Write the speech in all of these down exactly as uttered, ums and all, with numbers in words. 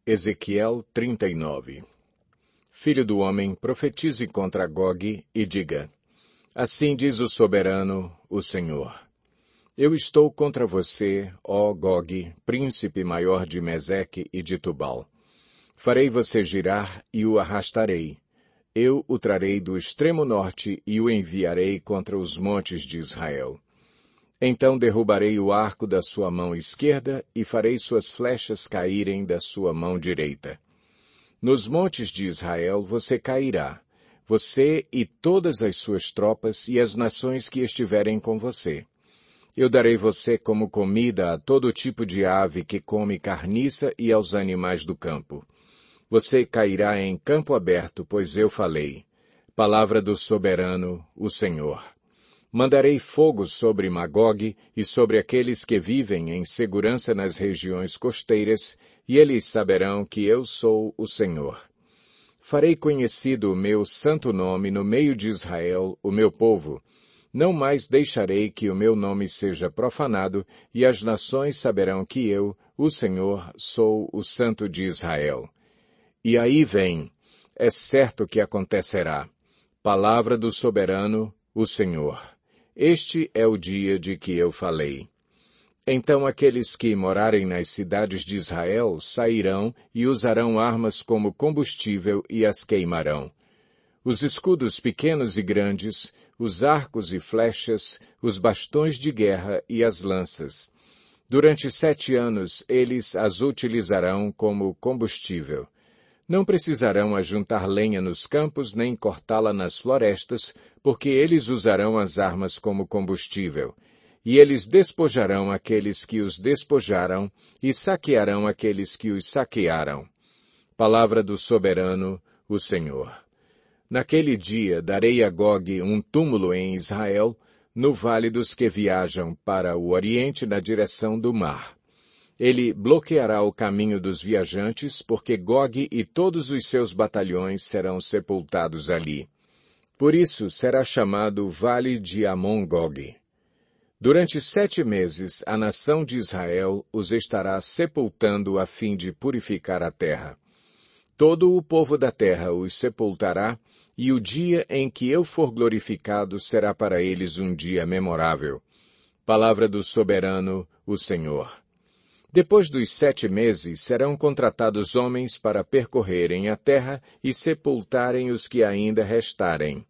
Ezequiel trinta e nove. Filho do homem, profetize contra Gog e diga: assim diz o soberano, o Senhor. Eu estou contra você, ó Gog, príncipe maior de Meseque e de Tubal. Farei você girar e o arrastarei. Eu o trarei do extremo norte e o enviarei contra os montes de Israel. Então derrubarei o arco da sua mão esquerda e farei suas flechas caírem da sua mão direita. Nos montes de Israel você cairá, você e todas as suas tropas e as nações que estiverem com você. Eu darei você como comida a todo tipo de ave que come carniça e aos animais do campo. Você cairá em campo aberto, pois eu falei. Palavra do soberano, o Senhor. Mandarei fogo sobre Magog e sobre aqueles que vivem em segurança nas regiões costeiras, e eles saberão que eu sou o Senhor. Farei conhecido o meu santo nome no meio de Israel, o meu povo. Não mais deixarei que o meu nome seja profanado, e as nações saberão que eu, o Senhor, sou o Santo de Israel. E aí vem, é certo que acontecerá. Palavra do soberano, o Senhor. Este é o dia de que eu falei. Então aqueles que morarem nas cidades de Israel sairão e usarão armas como combustível e as queimarão. Os escudos pequenos e grandes, os arcos e flechas, os bastões de guerra e as lanças. Durante sete anos eles as utilizarão como combustível. Não precisarão ajuntar lenha nos campos nem cortá-la nas florestas, porque eles usarão as armas como combustível. E eles despojarão aqueles que os despojaram e saquearão aqueles que os saquearam. Palavra do soberano, o Senhor. Naquele dia darei a Gog um túmulo em Israel, no vale dos que viajam para o oriente na direção do mar. Ele bloqueará o caminho dos viajantes, porque Gog e todos os seus batalhões serão sepultados ali. Por isso será chamado Vale de Amon-Gog. Durante sete meses a nação de Israel os estará sepultando a fim de purificar a terra. Todo o povo da terra os sepultará, e o dia em que eu for glorificado será para eles um dia memorável. Palavra do soberano, o Senhor. Depois dos sete meses serão contratados homens para percorrerem a terra e sepultarem os que ainda restarem.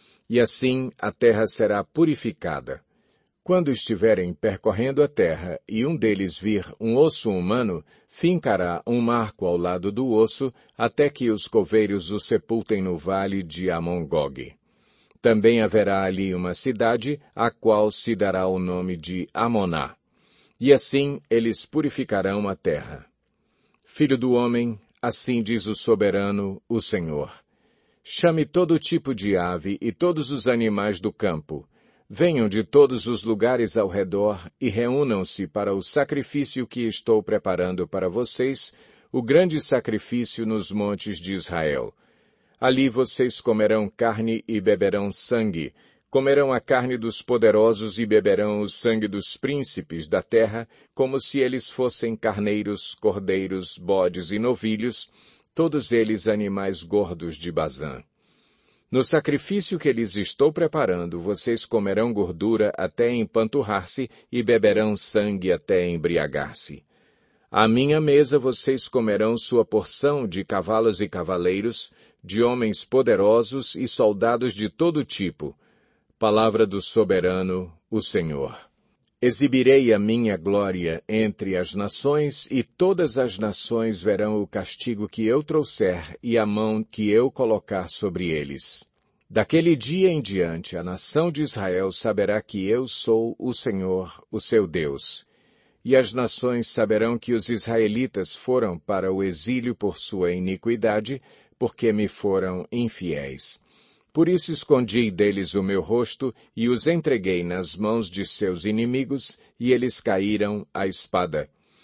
E assim a terra será purificada. Quando estiverem percorrendo a terra e um deles vir um osso humano, fincará um marco ao lado do osso, até que os coveiros o sepultem no vale de Amon-Gog. Também haverá ali uma cidade, a qual se dará o nome de Amoná. E assim eles purificarão a terra. Filho do homem, assim diz o soberano, o Senhor. Chame todo tipo de ave e todos os animais do campo. Venham de todos os lugares ao redor e reúnam-se para o sacrifício que estou preparando para vocês, o grande sacrifício nos montes de Israel. Ali vocês comerão carne e beberão sangue, comerão a carne dos poderosos e beberão o sangue dos príncipes da terra, como se eles fossem carneiros, cordeiros, bodes e novilhos, todos eles animais gordos de Bazã. No sacrifício que lhes estou preparando, vocês comerão gordura até empanturrar-se e beberão sangue até embriagar-se. À minha mesa vocês comerão sua porção de cavalos e cavaleiros, de homens poderosos e soldados de todo tipo. Palavra do soberano, o Senhor. Exibirei a minha glória entre as nações, e todas as nações verão o castigo que eu trouxer e a mão que eu colocar sobre eles. Daquele dia em diante, a nação de Israel saberá que eu sou o Senhor, o seu Deus. E as nações saberão que os israelitas foram para o exílio por sua iniquidade, porque me foram infiéis. Por isso escondi deles o meu rosto e os entreguei nas mãos de seus inimigos, e eles caíram à espada.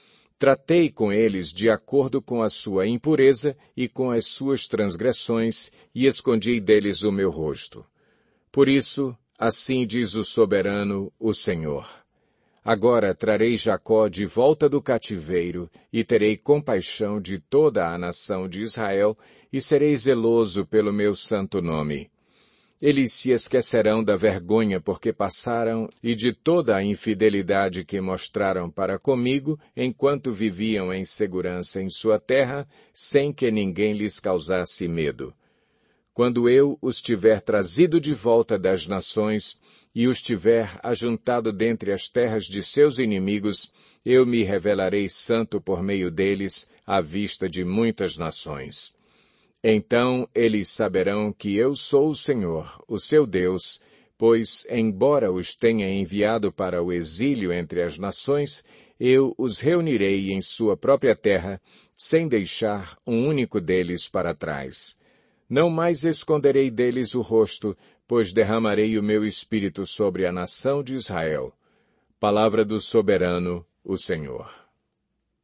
Tratei com eles de acordo com a sua impureza e com as suas transgressões, e escondi deles o meu rosto. Por isso, assim diz o soberano, o Senhor. Agora trarei Jacó de volta do cativeiro, e terei compaixão de toda a nação de Israel, e serei zeloso pelo meu santo nome. Eles se esquecerão da vergonha porque passaram e de toda a infidelidade que mostraram para comigo enquanto viviam em segurança em sua terra, sem que ninguém lhes causasse medo. Quando eu os tiver trazido de volta das nações e os tiver ajuntado dentre as terras de seus inimigos, eu me revelarei santo por meio deles à vista de muitas nações. Então eles saberão que eu sou o Senhor, o seu Deus, pois, embora os tenha enviado para o exílio entre as nações, eu os reunirei em sua própria terra, sem deixar um único deles para trás. Não mais esconderei deles o rosto, pois derramarei o meu espírito sobre a nação de Israel. Palavra do soberano, o Senhor.